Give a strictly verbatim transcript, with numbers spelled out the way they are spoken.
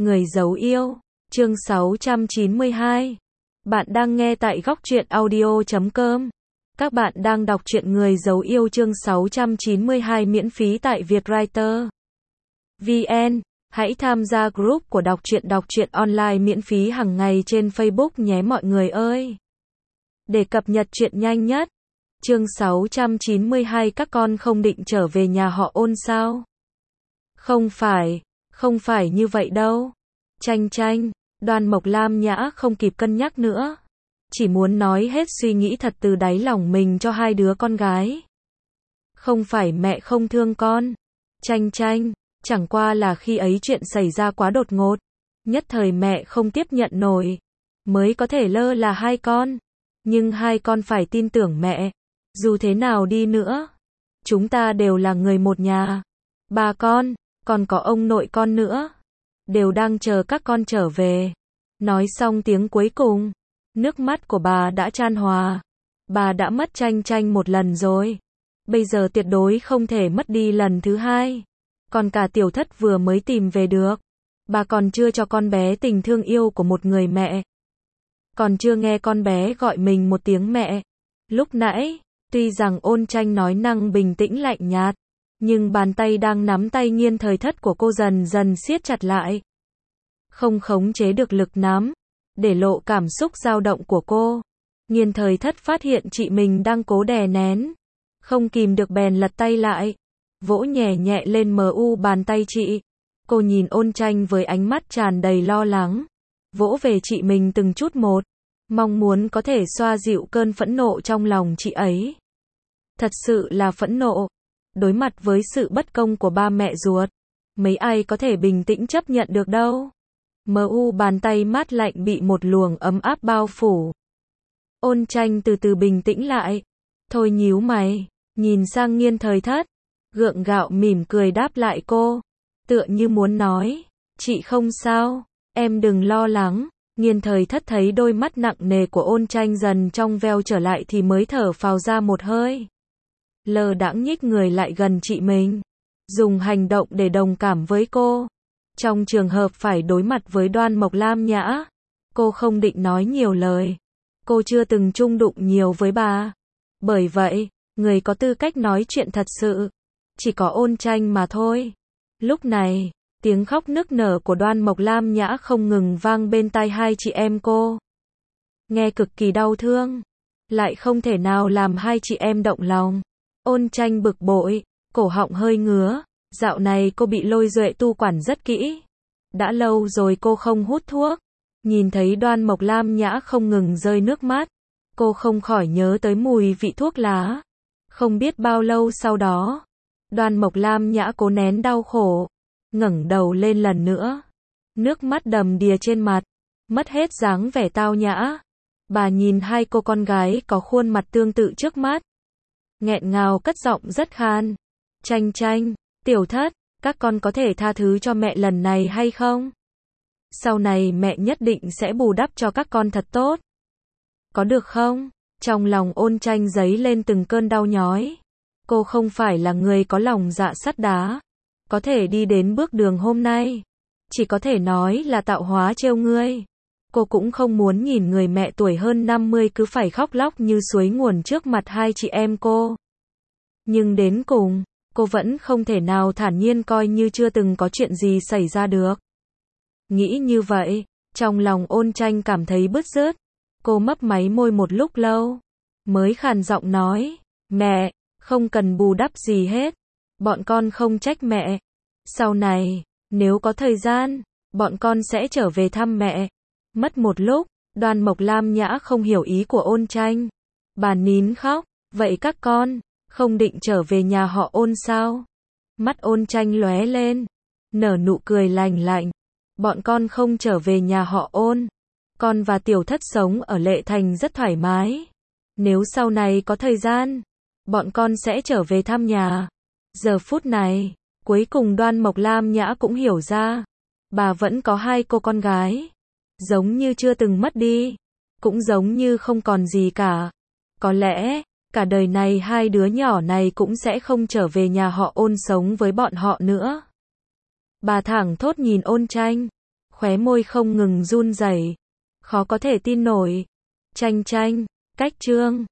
Người giấu yêu, chương sáu trăm chín mươi hai. Bạn đang nghe tại góc truyện audio chấm com. Các bạn đang đọc truyện Người giấu yêu chương sáu trăm chín mươi hai miễn phí tại Vietwriter vê en. Hãy tham gia group của đọc truyện đọc truyện online miễn phí hàng ngày trên Facebook nhé mọi người ơi. Để cập nhật truyện nhanh nhất. Chương sáu trăm chín mươi hai các con không định trở về nhà họ Ôn sao? Không phải, không phải như vậy đâu. Chanh chanh, Đoan Mộc Lam Nhã không kịp cân nhắc nữa. Chỉ muốn nói hết suy nghĩ thật từ đáy lòng mình cho hai đứa con gái. Không phải mẹ không thương con. Chanh chanh, chẳng qua là khi ấy chuyện xảy ra quá đột ngột. Nhất thời mẹ không tiếp nhận nổi. Mới có thể lơ là hai con. Nhưng hai con phải tin tưởng mẹ. Dù thế nào đi nữa. Chúng ta đều là người một nhà. Ba con, còn có ông nội con nữa. Đều đang chờ các con trở về. Nói xong tiếng cuối cùng. Nước mắt của bà đã chan hòa. Bà đã mất Chanh Chanh một lần rồi. Bây giờ tuyệt đối không thể mất đi lần thứ hai. Còn cả Tiểu Thất vừa mới tìm về được. Bà còn chưa cho con bé tình thương yêu của một người mẹ. Còn chưa nghe con bé gọi mình một tiếng mẹ. Lúc nãy, tuy rằng Ôn Tranh nói năng bình tĩnh lạnh nhạt. Nhưng bàn tay đang nắm tay Nghiên Thời Thất của cô dần dần siết chặt lại. Không khống chế được lực nắm. Để lộ cảm xúc dao động của cô. Nghiên Thời Thất phát hiện chị mình đang cố đè nén. Không kìm được bèn lật tay lại. Vỗ nhẹ nhẹ lên mờ u bàn tay chị. Cô nhìn Ôn Tranh với ánh mắt tràn đầy lo lắng. Vỗ về chị mình từng chút một. Mong muốn có thể xoa dịu cơn phẫn nộ trong lòng chị ấy. Thật sự là phẫn nộ. Đối mặt với sự bất công của ba mẹ ruột. Mấy ai có thể bình tĩnh chấp nhận được đâu. Mờ u bàn tay mát lạnh bị một luồng ấm áp bao phủ. Ôn Tranh từ từ bình tĩnh lại. Thôi nhíu mày. Nhìn sang Nghiên Thời Thất. Gượng gạo mỉm cười đáp lại cô. Tựa như muốn nói. Chị không sao. Em đừng lo lắng. Nghiên Thời Thất thấy đôi mắt nặng nề của Ôn Tranh dần trong veo trở lại thì mới thở phào ra một hơi. Lờ đãng nhích người lại gần chị mình. Dùng hành động để đồng cảm với cô. Trong trường hợp phải đối mặt với Đoan Mộc Lam Nhã. Cô không định nói nhiều lời. Cô chưa từng chung đụng nhiều với bà. Bởi vậy, người có tư cách nói chuyện thật sự. Chỉ có Ôn Tranh mà thôi. Lúc này, tiếng khóc nức nở của Đoan Mộc Lam Nhã không ngừng vang bên tai hai chị em cô. Nghe cực kỳ đau thương. Lại không thể nào làm hai chị em động lòng. Ôn Tranh bực bội, cổ họng hơi ngứa. Dạo này cô bị Lôi Duệ tu quản rất kỹ. Đã lâu rồi cô không hút thuốc. Nhìn thấy Đoan Mộc Lam Nhã không ngừng rơi nước mắt. Cô không khỏi nhớ tới mùi vị thuốc lá. Không biết bao lâu sau đó. Đoan Mộc Lam Nhã cố nén đau khổ. Ngẩng đầu lên lần nữa. Nước mắt đầm đìa trên mặt. Mất hết dáng vẻ tao nhã. Bà nhìn hai cô con gái có khuôn mặt tương tự trước mắt. Nghẹn ngào cất giọng rất khan. Chanh Chanh, Tiểu Thất, các con có thể tha thứ cho mẹ lần này hay không? Sau này mẹ nhất định sẽ bù đắp cho các con thật tốt. Có được không? Trong lòng Ôn Tranh dấy lên từng cơn đau nhói. Cô không phải là người có lòng dạ sắt đá. Có thể đi đến bước đường hôm nay. Chỉ có thể nói là tạo hóa trêu ngươi. Cô cũng không muốn nhìn người mẹ tuổi hơn năm mươi cứ phải khóc lóc như suối nguồn trước mặt hai chị em cô. Nhưng đến cùng, cô vẫn không thể nào thản nhiên coi như chưa từng có chuyện gì xảy ra được. Nghĩ như vậy, trong lòng Ôn Tranh cảm thấy bứt rứt. Cô mấp máy môi một lúc lâu. Mới khàn giọng nói, mẹ, không cần bù đắp gì hết. Bọn con không trách mẹ. Sau này, nếu có thời gian, bọn con sẽ trở về thăm mẹ. Mất một lúc, Đoan Mộc Lam Nhã không hiểu ý của Ôn Tranh. Bà nín khóc, vậy các con, không định trở về nhà họ Ôn sao? Mắt Ôn Tranh lóe lên, nở nụ cười lành lạnh. Bọn con không trở về nhà họ Ôn. Con và Tiểu Thất sống ở Lệ Thành rất thoải mái. Nếu sau này có thời gian, bọn con sẽ trở về thăm nhà. Giờ phút này, cuối cùng Đoan Mộc Lam Nhã cũng hiểu ra. Bà vẫn có hai cô con gái. Giống như chưa từng mất đi. Cũng giống như không còn gì cả. Có lẽ, cả đời này hai đứa nhỏ này cũng sẽ không trở về nhà họ Ôn sống với bọn họ nữa. Bà thẳng thốt nhìn Ôn Tranh. khóe môi không ngừng run rẩy. Khó có thể tin nổi. Chanh chanh, cách chương.